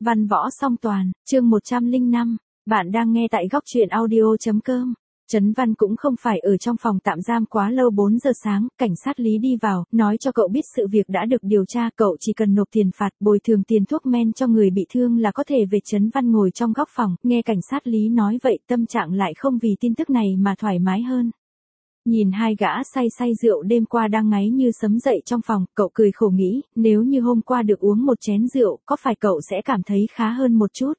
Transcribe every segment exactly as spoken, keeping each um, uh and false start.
Văn võ song toàn, chương một trăm lẻ năm, bạn đang nghe tại góc truyện audio.com. Trấn Văn cũng không phải ở trong phòng tạm giam quá lâu. Bốn giờ sáng, cảnh sát Lý đi vào, nói cho cậu biết sự việc đã được điều tra, cậu chỉ cần nộp tiền phạt, bồi thường tiền thuốc men cho người bị thương là có thể về. Trấn Văn ngồi trong góc phòng, nghe cảnh sát Lý nói vậy, tâm trạng lại không vì tin tức này mà thoải mái hơn. Nhìn hai gã say say rượu đêm qua đang ngáy như sấm dậy trong phòng, cậu cười khổ nghĩ, nếu như hôm qua được uống một chén rượu, có phải cậu sẽ cảm thấy khá hơn một chút.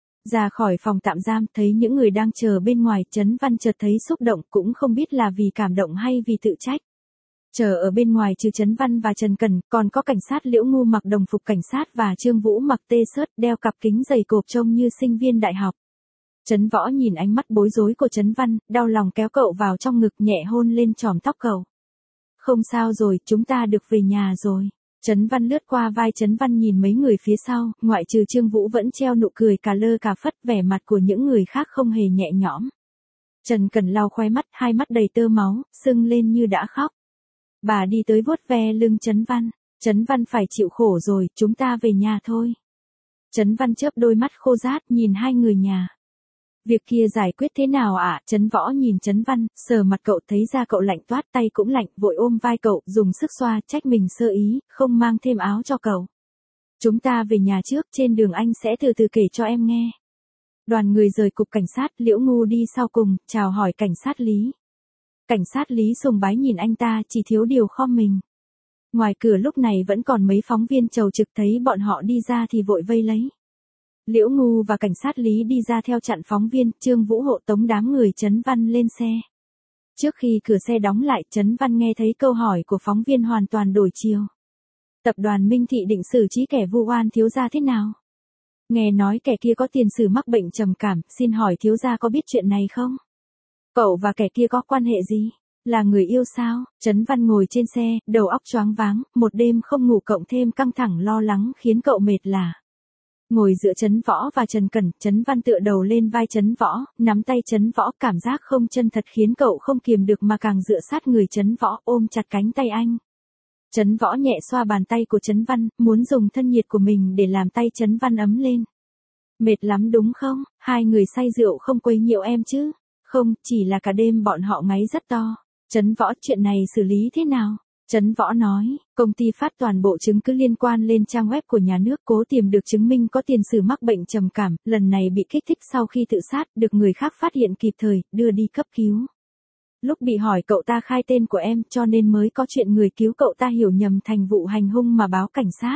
Ra khỏi phòng tạm giam, thấy những người đang chờ bên ngoài, Trấn Văn chợt thấy xúc động, cũng không biết là vì cảm động hay vì tự trách. Chờ ở bên ngoài trừ Trấn Văn và Trần Cẩn, còn có cảnh sát Liễu Ngu mặc đồng phục cảnh sát và Trương Vũ mặc tê sớt, đeo cặp kính dày cộp trông như sinh viên đại học. Trấn Võ nhìn ánh mắt bối rối của Trấn Văn, đau lòng kéo cậu vào trong ngực, nhẹ hôn lên chòm tóc cậu. Không sao rồi, chúng ta được về nhà rồi. Trấn Văn lướt qua vai Trấn Văn nhìn mấy người phía sau, ngoại trừ Trương Vũ vẫn treo nụ cười cà lơ cà phất, vẻ mặt của những người khác không hề nhẹ nhõm. Trần Cẩn lau khóe mắt, hai mắt đầy tơ máu, sưng lên như đã khóc. Bà đi tới vuốt ve lưng Trấn Văn. Trấn Văn phải chịu khổ rồi, chúng ta về nhà thôi. Trấn Văn chớp đôi mắt khô rát nhìn hai người nhà. Việc kia giải quyết thế nào ạ? À? Trấn Võ nhìn Trấn Văn, sờ mặt cậu, thấy da cậu lạnh toát, tay cũng lạnh, vội ôm vai cậu, dùng sức xoa, trách mình sơ ý, không mang thêm áo cho cậu. Chúng ta về nhà trước, trên đường anh sẽ từ từ kể cho em nghe. Đoàn người rời cục cảnh sát, Liễu Ngu đi sau cùng, chào hỏi cảnh sát Lý. Cảnh sát Lý sùng bái nhìn anh ta, chỉ thiếu điều khom mình. Ngoài cửa lúc này vẫn còn mấy phóng viên chầu trực, thấy bọn họ đi ra thì vội vây lấy. Liễu Ngu và cảnh sát Lý đi ra theo chặn phóng viên, Trương Vũ hộ tống đám người Trấn Văn lên xe. Trước khi cửa xe đóng lại, Trấn Văn nghe thấy câu hỏi của phóng viên hoàn toàn đổi chiều. Tập đoàn Minh Thị định xử trí kẻ vu oan thiếu gia thế nào? Nghe nói kẻ kia có tiền sử mắc bệnh trầm cảm, xin hỏi thiếu gia có biết chuyện này không? Cậu và kẻ kia có quan hệ gì? Là người yêu sao? Trấn Văn ngồi trên xe, đầu óc choáng váng, một đêm không ngủ cộng thêm căng thẳng lo lắng khiến cậu mệt lả. Ngồi giữa Trấn Võ và Trần Cẩn, Trấn Văn tựa đầu lên vai Trấn Võ, nắm tay Trấn Võ, cảm giác không chân thật khiến cậu không kiềm được mà càng dựa sát người Trấn Võ, ôm chặt cánh tay anh. Trấn Võ nhẹ xoa bàn tay của Trấn Văn, muốn dùng thân nhiệt của mình để làm tay Trấn Văn ấm lên. Mệt lắm đúng không? Hai người say rượu không quấy nhiễu em chứ? Không, chỉ là cả đêm bọn họ ngáy rất to. Trấn Võ, chuyện này xử lý thế nào? Trấn Võ nói, công ty phát toàn bộ chứng cứ liên quan lên trang web của nhà nước, Cố Tiềm được chứng minh có tiền sử mắc bệnh trầm cảm, lần này bị kích thích sau khi tự sát, được người khác phát hiện kịp thời, đưa đi cấp cứu. Lúc bị hỏi cậu ta khai tên của em, cho nên mới có chuyện người cứu cậu ta hiểu nhầm thành vụ hành hung mà báo cảnh sát.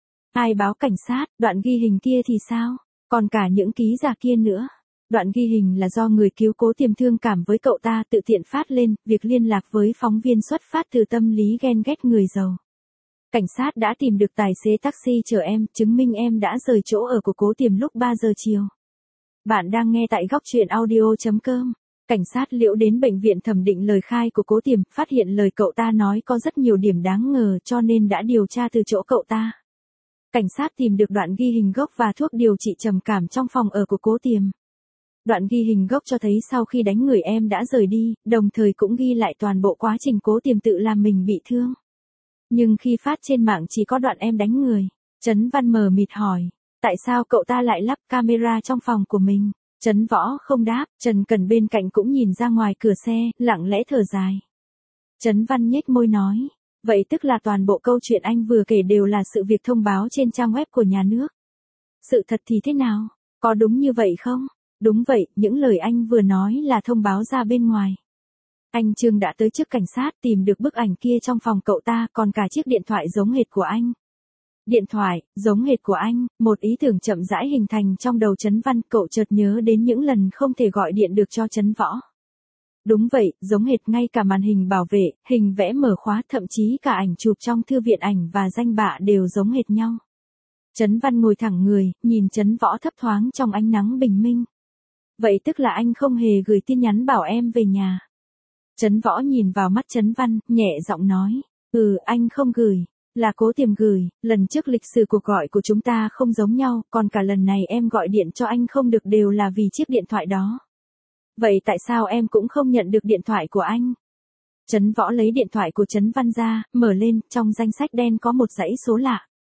Ai báo cảnh sát? Đoạn ghi hình kia thì sao? Còn cả những ký giả kia nữa. Đoạn ghi hình là do người cứu Cố Tiềm thương cảm với cậu ta tự tiện phát lên, việc liên lạc với phóng viên xuất phát từ tâm lý ghen ghét người giàu. Cảnh sát đã tìm được tài xế taxi chở em, chứng minh em đã rời chỗ ở của Cố Tiềm lúc ba giờ chiều. Bạn đang nghe tại góc truyện audio.com. Cảnh sát Liễu đến bệnh viện thẩm định lời khai của Cố Tiềm, phát hiện lời cậu ta nói có rất nhiều điểm đáng ngờ, cho nên đã điều tra từ chỗ cậu ta. Cảnh sát tìm được đoạn ghi hình gốc và thuốc điều trị trầm cảm trong phòng ở của Cố Tiềm. Đoạn ghi hình gốc cho thấy sau khi đánh người em đã rời đi, đồng thời cũng ghi lại toàn bộ quá trình Cố Tiềm tự làm mình bị thương. Nhưng khi phát trên mạng chỉ có đoạn em đánh người. Trấn Văn mờ mịt hỏi, tại sao cậu ta lại lắp camera trong phòng của mình? Trấn Võ không đáp, Trần Cẩn bên cạnh cũng nhìn ra ngoài cửa xe, lặng lẽ thở dài. Trấn Văn nhếch môi nói, vậy tức là toàn bộ câu chuyện anh vừa kể đều là sự việc thông báo trên trang web của nhà nước. Sự thật thì thế nào? Có đúng như vậy không? Đúng vậy, những lời anh vừa nói là thông báo ra bên ngoài. Anh Trương đã tới trước cảnh sát tìm được bức ảnh kia trong phòng cậu ta, còn cả chiếc điện thoại giống hệt của anh. Điện thoại, giống hệt của anh, một ý tưởng chậm rãi hình thành trong đầu Trấn Văn, cậu chợt nhớ đến những lần không thể gọi điện được cho Trấn Võ. Đúng vậy, giống hệt, ngay cả màn hình bảo vệ, hình vẽ mở khóa, thậm chí cả ảnh chụp trong thư viện ảnh và danh bạ đều giống hệt nhau. Trấn Văn ngồi thẳng người, nhìn Trấn Võ thấp thoáng trong ánh nắng bình minh. Vậy tức là anh không hề gửi tin nhắn bảo em về nhà. Trấn Võ nhìn vào mắt Trấn Văn, nhẹ giọng nói, ừ, anh không gửi, là Cố Tiềm gửi, lần trước lịch sử cuộc gọi của chúng ta không giống nhau, còn cả lần này em gọi điện cho anh không được đều là vì chiếc điện thoại đó. Vậy tại sao em cũng không nhận được điện thoại của anh? Trấn Võ lấy điện thoại của Trấn Văn ra, mở lên, trong danh sách đen có một dãy số lạ.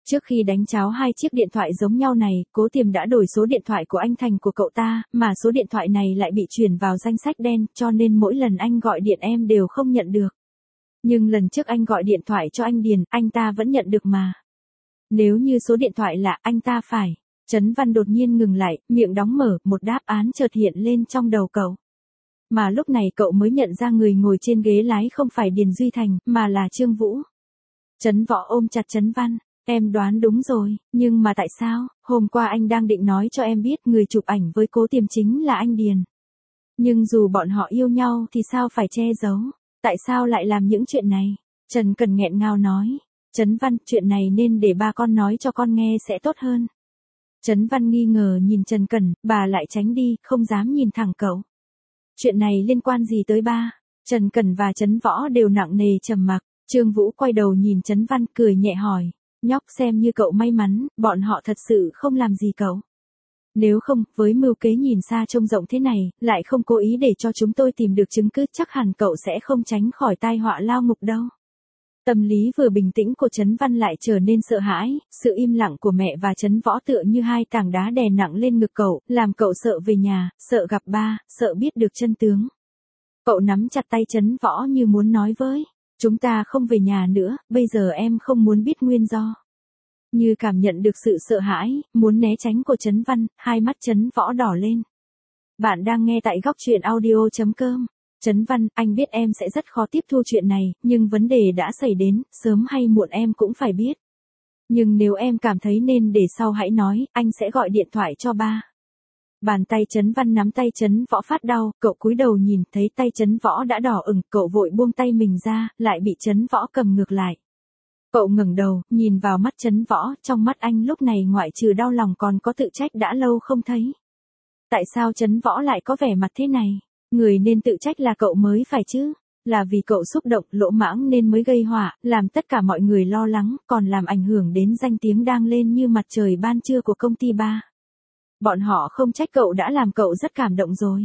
Trước khi đánh cháo hai chiếc điện thoại giống nhau này, Cố Tiềm đã đổi số điện thoại của anh thành của cậu ta, mà số điện thoại này lại bị chuyển vào danh sách đen, cho nên mỗi lần anh gọi điện em đều không nhận được. Nhưng lần trước anh gọi điện thoại cho anh Điền, anh ta vẫn nhận được mà. Nếu như số điện thoại lạ, anh ta phải. Trấn Văn đột nhiên ngừng lại, miệng đóng mở, một đáp án chợt hiện lên trong đầu cậu. Mà lúc này cậu mới nhận ra người ngồi trên ghế lái không phải Điền Duy Thành, mà là Trương Vũ. Trấn Võ ôm chặt Trấn Văn. Em đoán đúng rồi, nhưng mà tại sao, hôm qua anh đang định nói cho em biết người chụp ảnh với Cố Tiềm chính là anh Điền. Nhưng dù bọn họ yêu nhau thì sao phải che giấu, tại sao lại làm những chuyện này? Trần Cần nghẹn ngào nói. Trấn Văn, chuyện này nên để ba con nói cho con nghe sẽ tốt hơn. Trấn Văn nghi ngờ nhìn Trần Cần, bà lại tránh đi, không dám nhìn thẳng cậu. Chuyện này liên quan gì tới ba? Trần Cần và Trấn Võ đều nặng nề trầm mặc. Trương Vũ quay đầu nhìn Trấn Văn cười nhẹ hỏi. Nhóc, xem như cậu may mắn, bọn họ thật sự không làm gì cậu. Nếu không, với mưu kế nhìn xa trông rộng thế này, lại không cố ý để cho chúng tôi tìm được chứng cứ, chắc hẳn cậu sẽ không tránh khỏi tai họa lao ngục đâu. Tâm lý vừa bình tĩnh của Trấn Văn lại trở nên sợ hãi, sự im lặng của mẹ và Trấn Võ tựa như hai tảng đá đè nặng lên ngực cậu, làm cậu sợ về nhà, sợ gặp ba, sợ biết được chân tướng. Cậu nắm chặt tay Trấn Võ như muốn nói với, chúng ta không về nhà nữa, bây giờ em không muốn biết nguyên do. Như cảm nhận được sự sợ hãi, muốn né tránh của Trấn Văn, hai mắt Trấn Võ đỏ lên. Bạn đang nghe tại góc truyện audio chấm com. Trấn Văn, anh biết em sẽ rất khó tiếp thu chuyện này, nhưng vấn đề đã xảy đến, sớm hay muộn em cũng phải biết. Nhưng nếu em cảm thấy nên để sau hãy nói, anh sẽ gọi điện thoại cho ba. Bàn tay Trấn Văn nắm tay Trấn Võ phát đau, cậu cúi đầu nhìn, thấy tay Trấn Võ đã đỏ ửng, cậu vội buông tay mình ra, lại bị Trấn Võ cầm ngược lại. Cậu ngẩng đầu, nhìn vào mắt Trấn Võ, trong mắt anh lúc này ngoại trừ đau lòng còn có tự trách đã lâu không thấy. Tại sao Trấn Võ lại có vẻ mặt thế này? Người nên tự trách là cậu mới phải chứ. Là vì cậu xúc động, lỗ mãng nên mới gây họa, làm tất cả mọi người lo lắng, còn làm ảnh hưởng đến danh tiếng đang lên như mặt trời ban trưa của công ty ba. Bọn họ không trách cậu đã làm cậu rất cảm động rồi.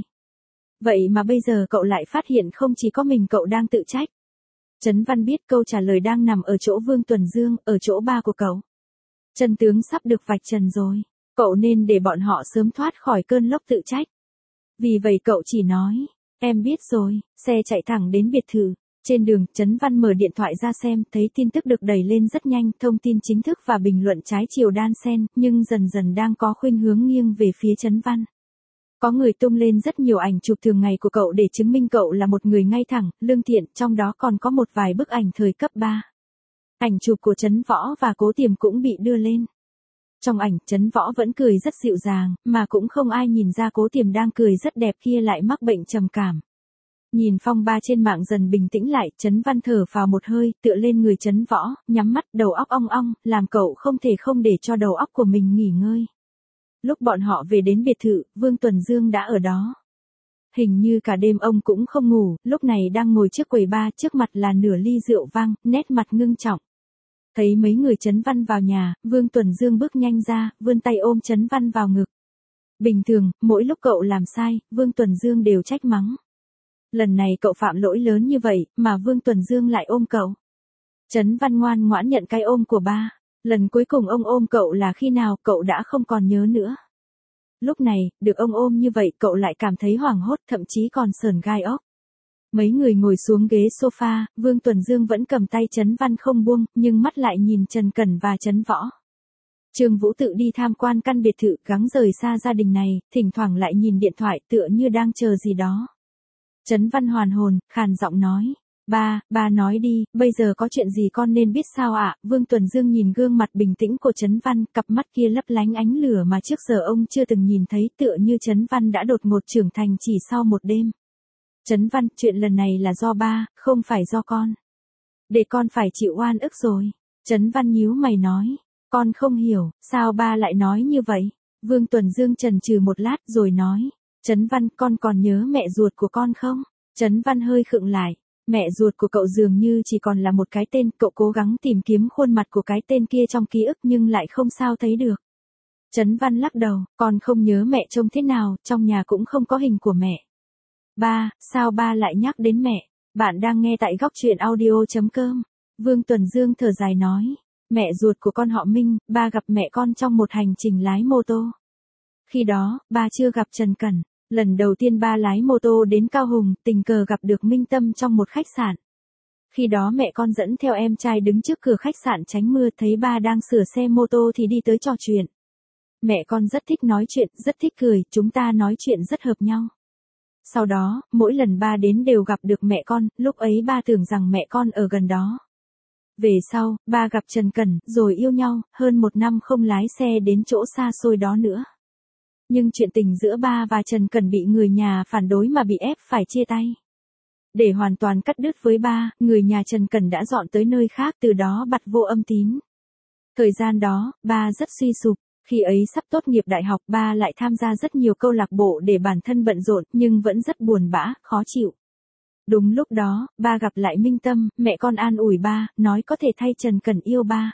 Vậy mà bây giờ cậu lại phát hiện không chỉ có mình cậu đang tự trách. Trấn Văn biết câu trả lời đang nằm ở chỗ Vương Tuần Dương, ở chỗ ba của cậu. Chân tướng sắp được vạch trần rồi. Cậu nên để bọn họ sớm thoát khỏi cơn lốc tự trách. Vì vậy cậu chỉ nói, em biết rồi, xe chạy thẳng đến biệt thự. Trên đường, Trấn Văn mở điện thoại ra xem, thấy tin tức được đẩy lên rất nhanh, thông tin chính thức và bình luận trái chiều đan xen, nhưng dần dần đang có khuynh hướng nghiêng về phía Trấn Văn. Có người tung lên rất nhiều ảnh chụp thường ngày của cậu để chứng minh cậu là một người ngay thẳng, lương thiện, trong đó còn có một vài bức ảnh thời cấp ba. Ảnh chụp của Trấn Võ và Cố Tiềm cũng bị đưa lên. Trong ảnh, Trấn Võ vẫn cười rất dịu dàng, mà cũng không ai nhìn ra Cố Tiềm đang cười rất đẹp kia lại mắc bệnh trầm cảm. Nhìn phong ba trên mạng dần bình tĩnh lại, Trấn Văn thở phào một hơi, tựa lên người Trấn Võ, nhắm mắt, đầu óc ong ong, làm cậu không thể không để cho đầu óc của mình nghỉ ngơi. Lúc bọn họ về đến biệt thự, Vương Tuần Dương đã ở đó. Hình như cả đêm ông cũng không ngủ, lúc này đang ngồi trước quầy bar, trước mặt là nửa ly rượu vang, nét mặt ngưng trọng. Thấy mấy người Trấn Văn vào nhà, Vương Tuần Dương bước nhanh ra, vươn tay ôm Trấn Văn vào ngực. Bình thường, mỗi lúc cậu làm sai, Vương Tuần Dương đều trách mắng. Lần này cậu phạm lỗi lớn như vậy, mà Vương Tuần Dương lại ôm cậu. Trấn Văn ngoan ngoãn nhận cái ôm của ba. Lần cuối cùng ông ôm cậu là khi nào cậu đã không còn nhớ nữa. Lúc này, được ông ôm như vậy cậu lại cảm thấy hoảng hốt, thậm chí còn sởn gai ốc. Mấy người ngồi xuống ghế sofa, Vương Tuần Dương vẫn cầm tay Trấn Văn không buông, nhưng mắt lại nhìn Trần Cẩn và Trấn Võ. Trương Vũ tự đi tham quan căn biệt thự, gắng rời xa gia đình này, thỉnh thoảng lại nhìn điện thoại tựa như đang chờ gì đó. Trấn Văn hoàn hồn, khàn giọng nói. Ba, ba nói đi, bây giờ có chuyện gì con nên biết sao ạ? Vương Tuần Dương nhìn gương mặt bình tĩnh của Trấn Văn, cặp mắt kia lấp lánh ánh lửa mà trước giờ ông chưa từng nhìn thấy, tựa như Trấn Văn đã đột ngột trưởng thành chỉ sau một đêm. Trấn Văn, chuyện lần này là do ba, không phải do con. Để con phải chịu oan ức rồi. Trấn Văn nhíu mày nói. Con không hiểu, sao ba lại nói như vậy? Vương Tuần Dương chần chừ một lát rồi nói. Trấn Văn, con còn nhớ mẹ ruột của con không? Trấn Văn hơi khựng lại. Mẹ ruột của cậu dường như chỉ còn là một cái tên, cậu cố gắng tìm kiếm khuôn mặt của cái tên kia trong ký ức nhưng lại không sao thấy được. Trấn Văn lắc đầu, con không nhớ mẹ trông thế nào, trong nhà cũng không có hình của mẹ. Ba, sao ba lại nhắc đến mẹ? Bạn đang nghe tại góc truyện audio chấm com. Vương Tuần Dương thở dài nói. Mẹ ruột của con họ Minh, ba gặp mẹ con trong một hành trình lái mô tô. Khi đó, ba chưa gặp Trần Cẩn. Lần đầu tiên ba lái mô tô đến Cao Hùng, tình cờ gặp được Minh Tâm trong một khách sạn. Khi đó mẹ con dẫn theo em trai đứng trước cửa khách sạn tránh mưa, thấy ba đang sửa xe mô tô thì đi tới trò chuyện. Mẹ con rất thích nói chuyện, rất thích cười, chúng ta nói chuyện rất hợp nhau. Sau đó, mỗi lần ba đến đều gặp được mẹ con, lúc ấy ba tưởng rằng mẹ con ở gần đó. Về sau, ba gặp Trần Cẩn, rồi yêu nhau, hơn một năm không lái xe đến chỗ xa xôi đó nữa. Nhưng chuyện tình giữa ba và Trần Cẩn bị người nhà phản đối mà bị ép phải chia tay. Để hoàn toàn cắt đứt với ba, người nhà Trần Cẩn đã dọn tới nơi khác, từ đó bặt vô âm tín. Thời gian đó, ba rất suy sụp. Khi ấy sắp tốt nghiệp đại học, ba lại tham gia rất nhiều câu lạc bộ để bản thân bận rộn, nhưng vẫn rất buồn bã, khó chịu. Đúng lúc đó, ba gặp lại Minh Tâm, mẹ con an ủi ba, nói có thể thay Trần Cẩn yêu ba.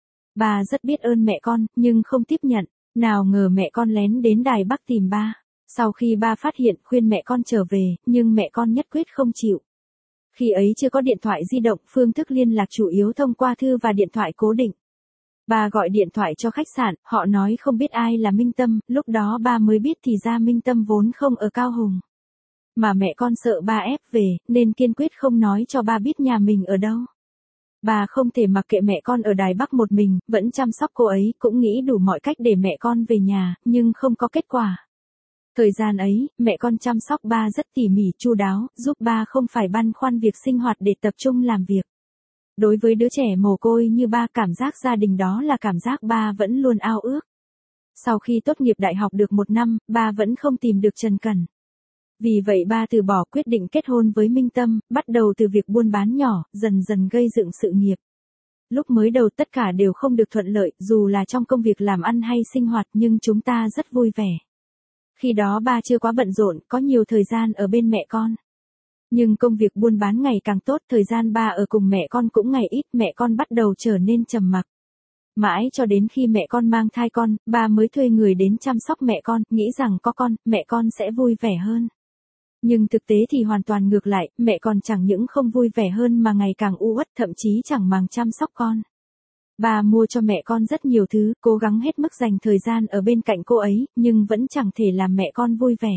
Ba rất biết ơn mẹ con, nhưng không tiếp nhận. Nào ngờ mẹ con lén đến Đài Bắc tìm ba. Sau khi ba phát hiện, khuyên mẹ con trở về, nhưng mẹ con nhất quyết không chịu. Khi ấy chưa có điện thoại di động, phương thức liên lạc chủ yếu thông qua thư và điện thoại cố định. Ba gọi điện thoại cho khách sạn, họ nói không biết ai là Minh Tâm, lúc đó ba mới biết thì ra Minh Tâm vốn không ở Cao Hùng. Mà mẹ con sợ ba ép về, nên kiên quyết không nói cho ba biết nhà mình ở đâu. Ba không thể mặc kệ mẹ con ở Đài Bắc một mình, vẫn chăm sóc cô ấy, cũng nghĩ đủ mọi cách để mẹ con về nhà, nhưng không có kết quả. Thời gian ấy, mẹ con chăm sóc ba rất tỉ mỉ chu đáo, giúp ba không phải băn khoăn việc sinh hoạt để tập trung làm việc. Đối với đứa trẻ mồ côi như ba, cảm giác gia đình đó là cảm giác ba vẫn luôn ao ước. Sau khi tốt nghiệp đại học được một năm, ba vẫn không tìm được Trần Cẩn. Vì vậy ba từ bỏ, quyết định kết hôn với Minh Tâm, bắt đầu từ việc buôn bán nhỏ, dần dần gây dựng sự nghiệp. Lúc mới đầu tất cả đều không được thuận lợi, dù là trong công việc làm ăn hay sinh hoạt, nhưng chúng ta rất vui vẻ. Khi đó ba chưa quá bận rộn, có nhiều thời gian ở bên mẹ con. Nhưng công việc buôn bán ngày càng tốt, thời gian ba ở cùng mẹ con cũng ngày ít, mẹ con bắt đầu trở nên trầm mặc. Mãi cho đến khi mẹ con mang thai con, ba mới thuê người đến chăm sóc mẹ con, nghĩ rằng có con, mẹ con sẽ vui vẻ hơn. Nhưng thực tế thì hoàn toàn ngược lại, mẹ con chẳng những không vui vẻ hơn mà ngày càng u uất, thậm chí chẳng màng chăm sóc con. Ba mua cho mẹ con rất nhiều thứ, cố gắng hết mức dành thời gian ở bên cạnh cô ấy, nhưng vẫn chẳng thể làm mẹ con vui vẻ.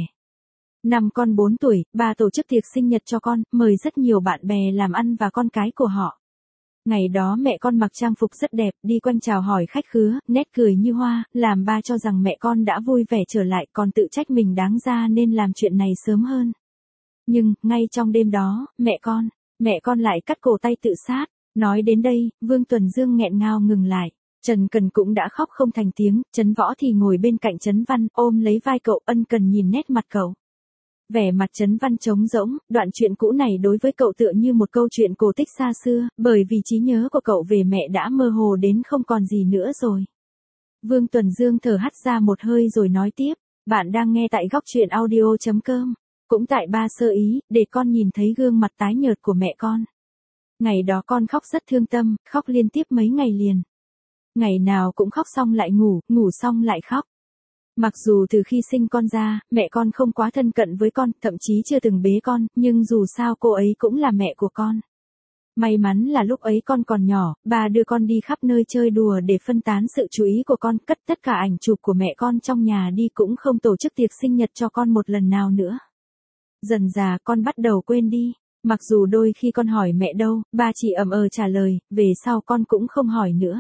Năm con bốn tuổi, ba tổ chức tiệc sinh nhật cho con, mời rất nhiều bạn bè làm ăn và con cái của họ. Ngày đó mẹ con mặc trang phục rất đẹp, đi quanh chào hỏi khách khứa, nét cười như hoa, làm ba cho rằng mẹ con đã vui vẻ trở lại, còn tự trách mình đáng ra nên làm chuyện này sớm hơn. Nhưng, ngay trong đêm đó, mẹ con, mẹ con lại cắt cổ tay tự sát. Nói đến đây, Vương Tuần Dương nghẹn ngào ngừng lại. Trần Cần cũng đã khóc không thành tiếng, Trấn Võ thì ngồi bên cạnh Trấn Văn, ôm lấy vai cậu, ân cần nhìn nét mặt cậu. Vẻ mặt Trấn Văn trống rỗng, đoạn chuyện cũ này đối với cậu tựa như một câu chuyện cổ tích xa xưa, bởi vì trí nhớ của cậu về mẹ đã mơ hồ đến không còn gì nữa rồi. Vương Tuần Dương thở hắt ra một hơi rồi nói tiếp, bạn đang nghe tại góc truyện audio chấm com. Cũng tại ba sơ ý, để con nhìn thấy gương mặt tái nhợt của mẹ con. Ngày đó con khóc rất thương tâm, khóc liên tiếp mấy ngày liền. Ngày nào cũng khóc xong lại ngủ, ngủ xong lại khóc. Mặc dù từ khi sinh con ra, mẹ con không quá thân cận với con, thậm chí chưa từng bế con, nhưng dù sao cô ấy cũng là mẹ của con. May mắn là lúc ấy con còn nhỏ, bà đưa con đi khắp nơi chơi đùa để phân tán sự chú ý của con, cất tất cả ảnh chụp của mẹ con trong nhà đi, cũng không tổ chức tiệc sinh nhật cho con một lần nào nữa. Dần dà con bắt đầu quên đi. Mặc dù đôi khi con hỏi mẹ đâu, ba chỉ ậm ờ trả lời, về sau con cũng không hỏi nữa.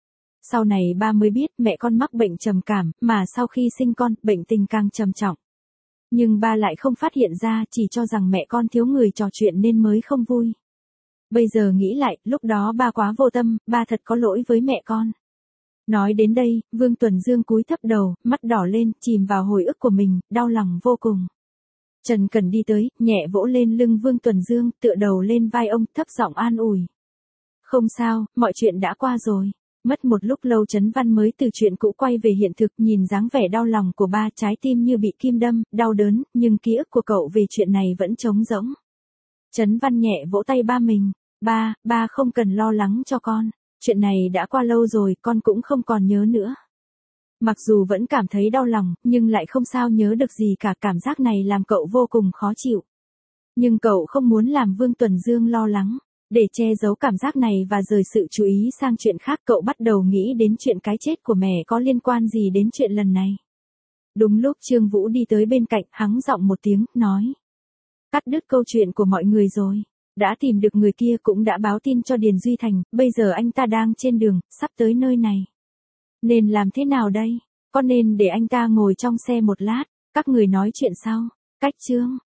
Sau này ba mới biết mẹ con mắc bệnh trầm cảm, mà sau khi sinh con, bệnh tình càng trầm trọng. Nhưng ba lại không phát hiện ra, chỉ cho rằng mẹ con thiếu người trò chuyện nên mới không vui. Bây giờ nghĩ lại, lúc đó ba quá vô tâm, ba thật có lỗi với mẹ con. Nói đến đây, Vương Tuần Dương cúi thấp đầu, mắt đỏ lên, chìm vào hồi ức của mình, đau lòng vô cùng. Trần Cần đi tới, nhẹ vỗ lên lưng Vương Tuần Dương, tựa đầu lên vai ông, thấp giọng an ủi. Không sao, mọi chuyện đã qua rồi. Mất một lúc lâu Trấn Văn mới từ chuyện cũ quay về hiện thực, nhìn dáng vẻ đau lòng của ba, trái tim như bị kim đâm, đau đớn, nhưng ký ức của cậu về chuyện này vẫn trống rỗng. Trấn Văn nhẹ vỗ tay ba mình. Ba, ba không cần lo lắng cho con. Chuyện này đã qua lâu rồi, con cũng không còn nhớ nữa. Mặc dù vẫn cảm thấy đau lòng, nhưng lại không sao nhớ được gì cả, cảm giác này làm cậu vô cùng khó chịu. Nhưng cậu không muốn làm Vương Tuần Dương lo lắng. Để che giấu cảm giác này và rời sự chú ý sang chuyện khác, cậu bắt đầu nghĩ đến chuyện cái chết của mẹ có liên quan gì đến chuyện lần này. Đúng lúc Trương Vũ đi tới bên cạnh, hắng giọng một tiếng, nói. Cắt đứt câu chuyện của mọi người rồi. Đã tìm được người kia, cũng đã báo tin cho Điền Duy Thành, bây giờ anh ta đang trên đường, sắp tới nơi này. Nên làm thế nào đây? Có nên để anh ta ngồi trong xe một lát, các người nói chuyện sau? Cách Trương